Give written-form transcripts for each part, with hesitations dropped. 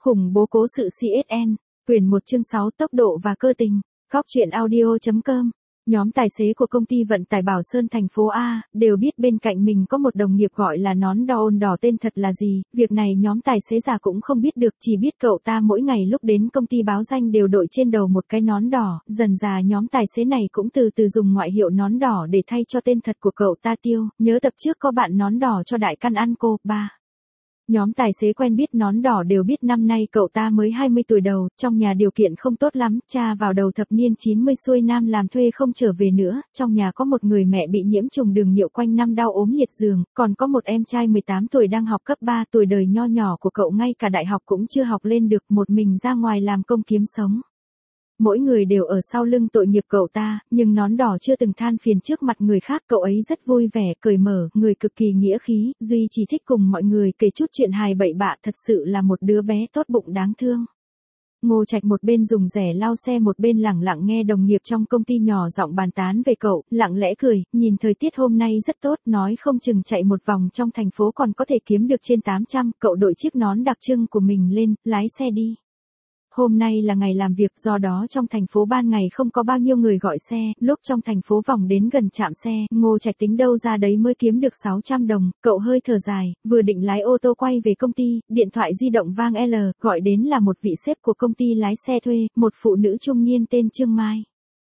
Khủng bố cố sự CSN, quyển 1 chương 6 tốc độ và cơ tình, Góc truyện audio.com. Nhóm tài xế của công ty vận tải Bảo Sơn thành phố A, đều biết bên cạnh mình có một đồng nghiệp gọi là nón đo ôn đỏ tên thật là gì, việc này nhóm tài xế già cũng không biết được, chỉ biết cậu ta mỗi ngày lúc đến công ty báo danh đều đội trên đầu một cái nón đỏ, dần dà nhóm tài xế này cũng từ từ dùng ngoại hiệu nón đỏ để thay cho tên thật của cậu ta Tiêu, nhớ tập trước có bạn nón đỏ cho đại căn ăn cô, 3. Nhóm tài xế quen biết nón đỏ đều biết năm nay cậu ta mới 20 tuổi đầu, trong nhà điều kiện không tốt lắm, cha vào đầu thập niên 90 xuôi nam làm thuê không trở về nữa, trong nhà có một người mẹ bị nhiễm trùng đường niệu quanh năm đau ốm liệt giường, còn có một em trai 18 tuổi đang học cấp 3, tuổi đời nho nhỏ của cậu ngay cả đại học cũng chưa học lên được, một mình ra ngoài làm công kiếm sống. Mỗi người đều ở sau lưng tội nghiệp cậu ta, nhưng nón đỏ chưa từng than phiền trước mặt người khác, cậu ấy rất vui vẻ, cởi mở, người cực kỳ nghĩa khí, duy chỉ thích cùng mọi người kể chút chuyện hài bậy bạ, thật sự là một đứa bé tốt bụng đáng thương. Ngô Trạch một bên dùng rẻ lau xe một bên lẳng lặng nghe đồng nghiệp trong công ty nhỏ giọng bàn tán về cậu, lặng lẽ cười, nhìn thời tiết hôm nay rất tốt, nói không chừng chạy một vòng trong thành phố còn có thể kiếm được trên 800, cậu đội chiếc nón đặc trưng của mình lên, lái xe đi. Hôm nay là ngày làm việc, do đó trong thành phố ban ngày không có bao nhiêu người gọi xe, lúc trong thành phố vòng đến gần trạm xe, Ngô Trạch tính đâu ra đấy mới kiếm được 600 đồng, cậu hơi thở dài, vừa định lái ô tô quay về công ty, điện thoại di động vang gọi đến là một vị sếp của công ty lái xe thuê, một phụ nữ trung niên tên Trương Mai.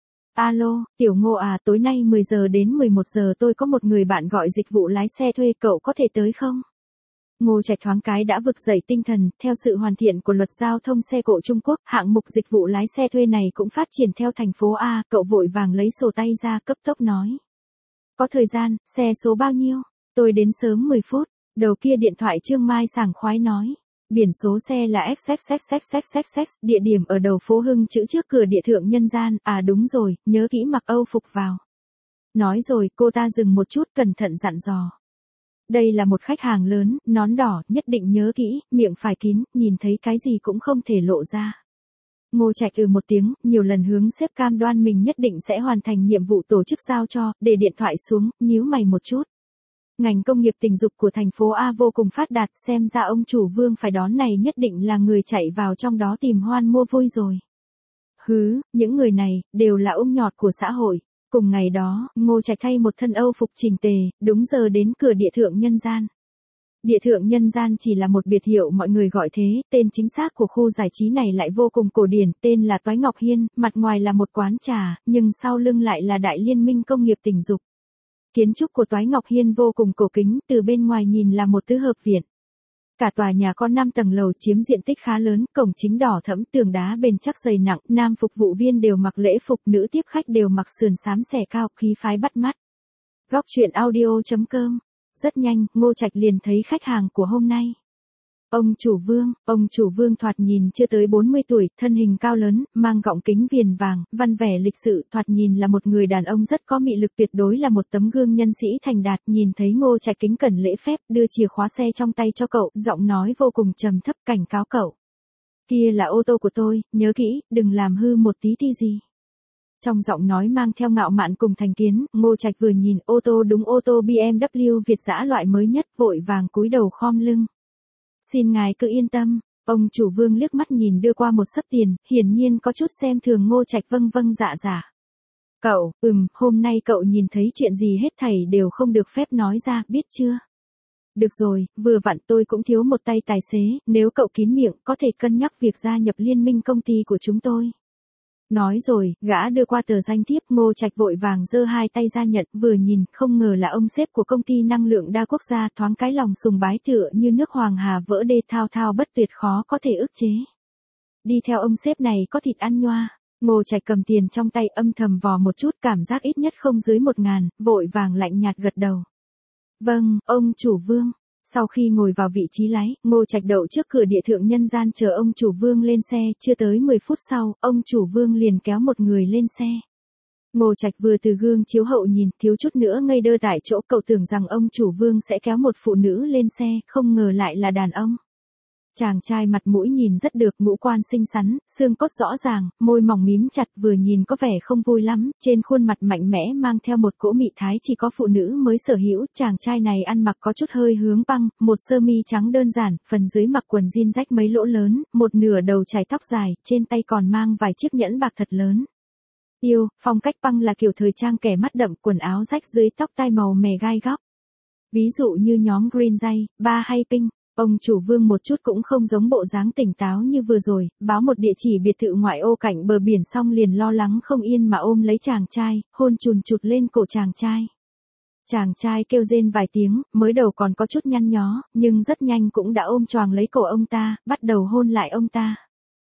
Alo, Tiểu Ngô à, tối nay 10 giờ đến 11 giờ tôi có một người bạn gọi dịch vụ lái xe thuê, cậu có thể tới không? Ngô Trạch thoáng cái đã vực dậy tinh thần, theo sự hoàn thiện của luật giao thông xe cộ Trung Quốc, hạng mục dịch vụ lái xe thuê này cũng phát triển theo thành phố A, cậu vội vàng lấy sổ tay ra cấp tốc nói. Có thời gian, xe số bao nhiêu? Tôi đến sớm 10 phút, đầu kia điện thoại Trương Mai sảng khoái nói. Biển số xe là XXXXXXX, địa điểm ở đầu phố Hưng chữ trước cửa địa thượng nhân gian, à đúng rồi, nhớ kỹ mặc Âu phục vào. Nói rồi, cô ta dừng một chút cẩn thận dặn dò. Đây là một khách hàng lớn, nón đỏ, nhất định nhớ kỹ, miệng phải kín, nhìn thấy cái gì cũng không thể lộ ra. Ngô Trạch một tiếng, nhiều lần hướng sếp cam đoan mình nhất định sẽ hoàn thành nhiệm vụ tổ chức giao cho, để điện thoại xuống, nhíu mày một chút. Ngành công nghiệp tình dục của thành phố A vô cùng phát đạt, xem ra ông chủ Vương phải đón này nhất định là người chạy vào trong đó tìm hoan mua vui rồi. Hứ, những người này, đều là ung nhọt của xã hội. Cùng ngày đó, Ngô Trạch thay một thân Âu phục chỉnh tề, đúng giờ đến cửa địa thượng nhân gian. Địa thượng nhân gian chỉ là một biệt hiệu mọi người gọi thế, tên chính xác của khu giải trí này lại vô cùng cổ điển, tên là Toái Ngọc Hiên, mặt ngoài là một quán trà, nhưng sau lưng lại là đại liên minh công nghiệp tình dục. Kiến trúc của Toái Ngọc Hiên vô cùng cổ kính, từ bên ngoài nhìn là một tứ hợp viện. Cả tòa nhà có 5 tầng lầu chiếm diện tích khá lớn, cổng chính đỏ thẫm, tường đá bền chắc dày nặng, nam phục vụ viên đều mặc lễ phục, nữ tiếp khách đều mặc sườn xám xẻ cao, khí phái bắt mắt. Góc truyện audio.com. Rất nhanh, Ngô Trạch liền thấy khách hàng của hôm nay. Ông chủ Vương thoạt nhìn chưa tới 40 tuổi, thân hình cao lớn, mang gọng kính viền vàng, văn vẻ lịch sự, thoạt nhìn là một người đàn ông rất có mị lực, tuyệt đối là một tấm gương nhân sĩ thành đạt, nhìn thấy Ngô Trạch kính cẩn lễ phép, đưa chìa khóa xe trong tay cho cậu, giọng nói vô cùng trầm thấp cảnh cáo cậu. Kia là ô tô của tôi, nhớ kỹ, đừng làm hư một tí gì. Trong giọng nói mang theo ngạo mạn cùng thành kiến, Ngô Trạch vừa nhìn ô tô đúng ô tô BMW Việt dã loại mới nhất, vội vàng cúi đầu khom lưng. Xin ngài cứ yên tâm, ông chủ Vương liếc mắt nhìn đưa qua một xấp tiền, hiển nhiên có chút xem thường Ngô Trạch vâng dạ. Cậu, hôm nay cậu nhìn thấy chuyện gì hết thảy đều không được phép nói ra, biết chưa? Được rồi, vừa vặn tôi cũng thiếu một tay tài xế, nếu cậu kín miệng có thể cân nhắc việc gia nhập liên minh công ty của chúng tôi. Nói rồi, gã đưa qua tờ danh thiếp, Ngô Trạch vội vàng giơ hai tay ra nhận, vừa nhìn, không ngờ là ông sếp của công ty năng lượng đa quốc gia, thoáng cái lòng sùng bái tựa như nước hoàng hà vỡ đê, thao thao bất tuyệt, khó có thể ức chế. Đi theo ông sếp này có thịt ăn nhoa. Ngô Trạch cầm tiền trong tay âm thầm vò một chút, cảm giác ít nhất không dưới 1.000, vội vàng lạnh nhạt gật đầu. Vâng, ông chủ Vương. Sau khi ngồi vào vị trí lái, Ngô Trạch đậu trước cửa địa thượng nhân gian chờ ông chủ Vương lên xe, chưa tới 10 phút sau, ông chủ Vương liền kéo một người lên xe. Ngô Trạch vừa từ gương chiếu hậu nhìn, thiếu chút nữa ngây đơ tại chỗ, cậu tưởng rằng ông chủ Vương sẽ kéo một phụ nữ lên xe, không ngờ lại là đàn ông. Chàng trai mặt mũi nhìn rất được, ngũ quan xinh xắn, xương cốt rõ ràng, môi mỏng mím chặt vừa nhìn có vẻ không vui lắm, trên khuôn mặt mạnh mẽ mang theo một cỗ mị thái chỉ có phụ nữ mới sở hữu. Chàng trai này ăn mặc có chút hơi hướng băng, một sơ mi trắng đơn giản, phần dưới mặc quần jean rách mấy lỗ lớn, một nửa đầu chải tóc dài, trên tay còn mang vài chiếc nhẫn bạc thật lớn. Yêu, phong cách băng là kiểu thời trang kẻ mắt đậm, quần áo rách dưới, tóc tai màu mè gai góc. Ví dụ như nhóm Green Day, Ba hay Pink. Ông chủ Vương một chút cũng không giống bộ dáng tỉnh táo như vừa rồi, báo một địa chỉ biệt thự ngoại ô cạnh bờ biển xong liền lo lắng không yên mà ôm lấy chàng trai, hôn chùn chụt lên cổ chàng trai. Chàng trai kêu rên vài tiếng, mới đầu còn có chút nhăn nhó, nhưng rất nhanh cũng đã ôm choàng lấy cổ ông ta, bắt đầu hôn lại ông ta.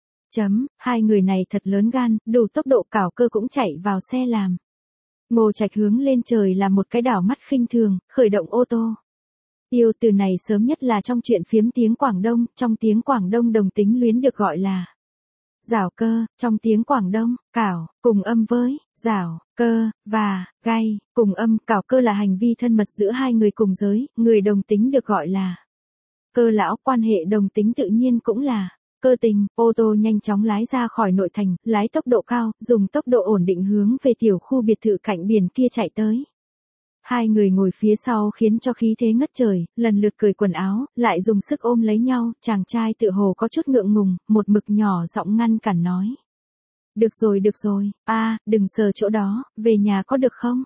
Hai người này thật lớn gan, đủ tốc độ cảo cơ cũng chạy vào xe làm. Ngô Trạch hướng lên trời là một cái đảo mắt khinh thường, khởi động ô tô. Yêu từ này sớm nhất là trong chuyện phiếm tiếng Quảng Đông, trong tiếng Quảng Đông đồng tính luyến được gọi là giảo cơ, trong tiếng Quảng Đông, cảo, cùng âm với, giảo, cơ, và, gay, cùng âm, cảo cơ là hành vi thân mật giữa hai người cùng giới, người đồng tính được gọi là cơ lão, quan hệ đồng tính tự nhiên cũng là cơ tình. Ô tô nhanh chóng lái ra khỏi nội thành, lái tốc độ cao, dùng tốc độ ổn định hướng về tiểu khu biệt thự cạnh biển kia chạy tới. Hai người ngồi phía sau khiến cho khí thế ngất trời, lần lượt cởi quần áo, lại dùng sức ôm lấy nhau, chàng trai tự hồ có chút ngượng ngùng, một mực nhỏ giọng ngăn cản nói. Được rồi, đừng sờ chỗ đó, về nhà có được không?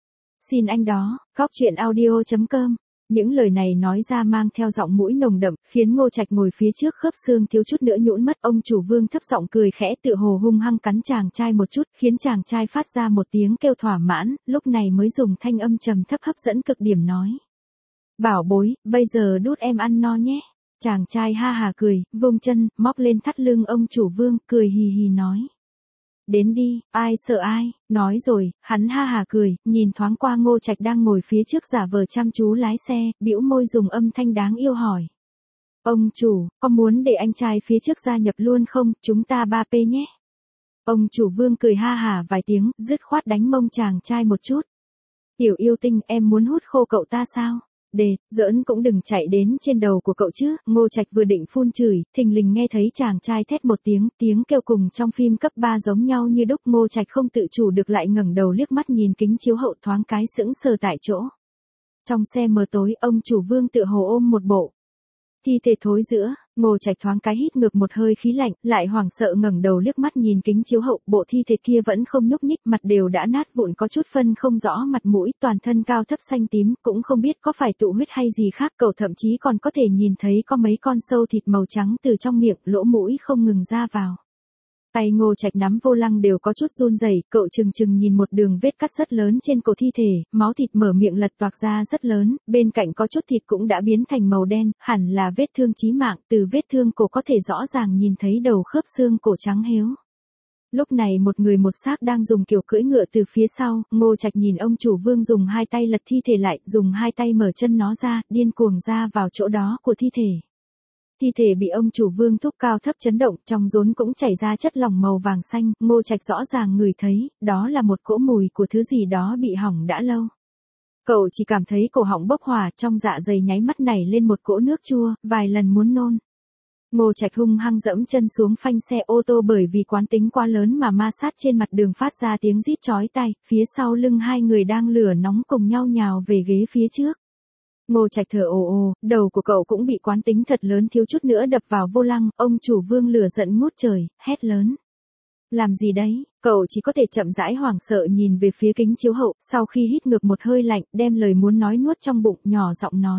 Xin anh đó, góc chuyện audio.com. Những lời này nói ra mang theo giọng mũi nồng đậm, khiến Ngô Trạch ngồi phía trước khớp xương thiếu chút nữa nhũn mất. Ông chủ Vương thấp giọng cười khẽ tự hồ hung hăng cắn chàng trai một chút, khiến chàng trai phát ra một tiếng kêu thỏa mãn, lúc này mới dùng thanh âm trầm thấp hấp dẫn cực điểm nói. Bảo bối, bây giờ đút em ăn no nhé. Chàng trai ha hà cười, vung chân, móc lên thắt lưng ông chủ Vương, cười hì hì nói. Đến đi, ai sợ ai, nói rồi, hắn ha hà cười, nhìn thoáng qua Ngô Trạch đang ngồi phía trước giả vờ chăm chú lái xe, bĩu môi dùng âm thanh đáng yêu hỏi. Ông chủ, có muốn để anh trai phía trước gia nhập luôn không, chúng ta 3P nhé. Ông chủ Vương cười ha hà vài tiếng, dứt khoát đánh mông chàng trai một chút. Tiểu yêu tinh, em muốn hút khô cậu ta sao? Giỡn cũng đừng chạy đến trên đầu của cậu chứ. Ngô Trạch vừa định phun chửi, thình lình nghe thấy chàng trai thét một tiếng, tiếng kêu cùng trong phim cấp 3 giống nhau như đúc. Ngô Trạch không tự chủ được lại ngẩng đầu liếc mắt nhìn kính chiếu hậu thoáng cái sững sờ tại chỗ. Trong xe mờ tối, ông chủ Vương tựa hồ ôm một bộ thi thể thối rữa. Ngô Trạch thoáng cái hít ngược một hơi khí lạnh, lại hoảng sợ ngẩng đầu liếc mắt nhìn kính chiếu hậu, bộ thi thể kia vẫn không nhúc nhích, mặt đều đã nát vụn, có chút phân không rõ mặt mũi, toàn thân cao thấp xanh tím, cũng không biết có phải tụ huyết hay gì khác, cậu thậm chí còn có thể nhìn thấy có mấy con sâu thịt màu trắng từ trong miệng, lỗ mũi không ngừng ra vào. Tay Ngô Trạch nắm vô lăng đều có chút run rẩy, cậu chừng nhìn một đường vết cắt rất lớn trên cổ thi thể, máu thịt mở miệng lật toạc ra rất lớn, bên cạnh có chút thịt cũng đã biến thành màu đen, hẳn là vết thương chí mạng, từ vết thương cổ có thể rõ ràng nhìn thấy đầu khớp xương cổ trắng héo. Lúc này một người một xác đang dùng kiểu cưỡi ngựa từ phía sau, Ngô Trạch nhìn ông chủ Vương dùng hai tay lật thi thể lại, dùng hai tay mở chân nó ra, điên cuồng ra vào chỗ đó của thi thể. Thi thể bị ông chủ Vương thúc cao thấp chấn động, trong rốn cũng chảy ra chất lỏng màu vàng xanh, Ngô Trạch rõ ràng ngửi thấy, đó là một cỗ mùi của thứ gì đó bị hỏng đã lâu. Cậu chỉ cảm thấy cổ họng bốc hỏa, trong dạ dày nháy mắt nảy lên một cỗ nước chua, vài lần muốn nôn. Ngô Trạch hung hăng dẫm chân xuống phanh xe ô tô, bởi vì quán tính quá lớn mà ma sát trên mặt đường phát ra tiếng rít chói tai, phía sau lưng hai người đang lửa nóng cùng nhau nhào về ghế phía trước. Ngô Trạch thở ồ, đầu của cậu cũng bị quán tính thật lớn thiếu chút nữa đập vào vô lăng, ông chủ Vương lửa giận ngút trời, hét lớn. Làm gì đấy, cậu chỉ có thể chậm rãi hoảng sợ nhìn về phía kính chiếu hậu, sau khi hít ngược một hơi lạnh, đem lời muốn nói nuốt trong bụng, nhỏ giọng nói.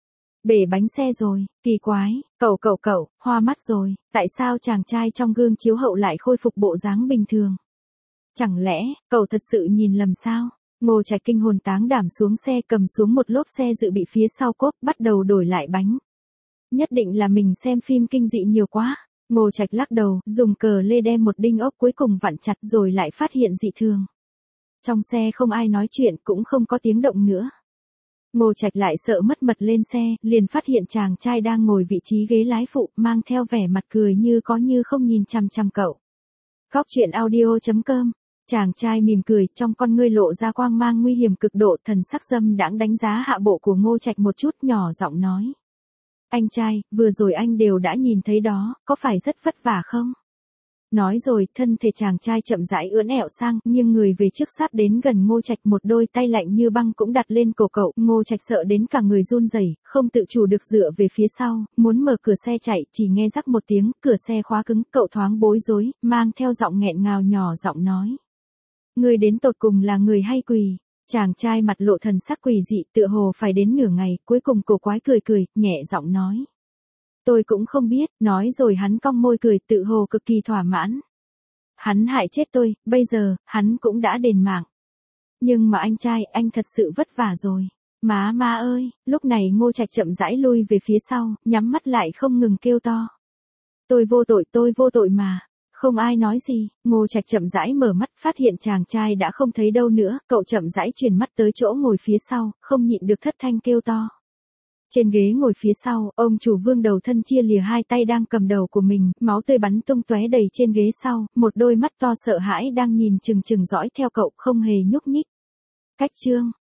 Bể bánh xe rồi, kỳ quái, cậu, hoa mắt rồi, tại sao chàng trai trong gương chiếu hậu lại khôi phục bộ dáng bình thường? Chẳng lẽ, cậu thật sự nhìn lầm sao? Ngô Trạch kinh hồn táng đảm xuống xe, cầm xuống một lốp xe dự bị phía sau cốp, bắt đầu đổi lại bánh. Nhất định là mình xem phim kinh dị nhiều quá. Ngô Trạch lắc đầu, dùng cờ lê đem một đinh ốc cuối cùng vặn chặt rồi lại phát hiện dị thường. Trong xe không ai nói chuyện, cũng không có tiếng động nữa. Ngô Trạch lại sợ mất mật lên xe, liền phát hiện chàng trai đang ngồi vị trí ghế lái phụ, mang theo vẻ mặt cười như có như không nhìn chằm chằm cậu. Góc chuyện audio.com. Chàng trai mỉm cười, trong con ngươi lộ ra quang mang nguy hiểm cực độ, thần sắc dâm đãng đánh giá hạ bộ của Ngô Trạch một chút, nhỏ giọng nói. Anh trai, vừa rồi anh đều đã nhìn thấy đó, có phải rất vất vả không? Nói rồi, thân thể chàng trai chậm rãi ưỡn ẹo sang, nhưng người về trước sắp đến gần Ngô Trạch, một đôi tay lạnh như băng cũng đặt lên cổ cậu. Ngô Trạch sợ đến cả người run rẩy, không tự chủ được dựa về phía sau, muốn mở cửa xe chạy, chỉ nghe rắc một tiếng, cửa xe khóa cứng, cậu thoáng bối rối, mang theo giọng nghẹn ngào nhỏ giọng nói. Người đến tột cùng là người hay quỷ? Chàng trai mặt lộ thần sắc quỷ dị, tựa hồ phải đến nửa ngày, cuối cùng cổ quái cười cười, nhẹ giọng nói. Tôi cũng không biết, nói rồi hắn cong môi cười, tự hồ cực kỳ thỏa mãn. Hắn hại chết tôi, bây giờ, hắn cũng đã đền mạng. Nhưng mà anh trai, anh thật sự vất vả rồi. Má ơi, lúc này Ngô Trạch chậm rãi lui về phía sau, nhắm mắt lại không ngừng kêu to. Tôi vô tội mà. Không ai nói gì, Ngô Trạch chậm rãi mở mắt, phát hiện chàng trai đã không thấy đâu nữa, cậu chậm rãi chuyển mắt tới chỗ ngồi phía sau, không nhịn được thất thanh kêu to. Trên ghế ngồi phía sau, ông chủ Vương đầu thân chia lìa hai tay đang cầm đầu của mình, máu tươi bắn tung tóe đầy trên ghế sau, một đôi mắt to sợ hãi đang nhìn chừng chừng dõi theo cậu, không hề nhúc nhích. Cách chương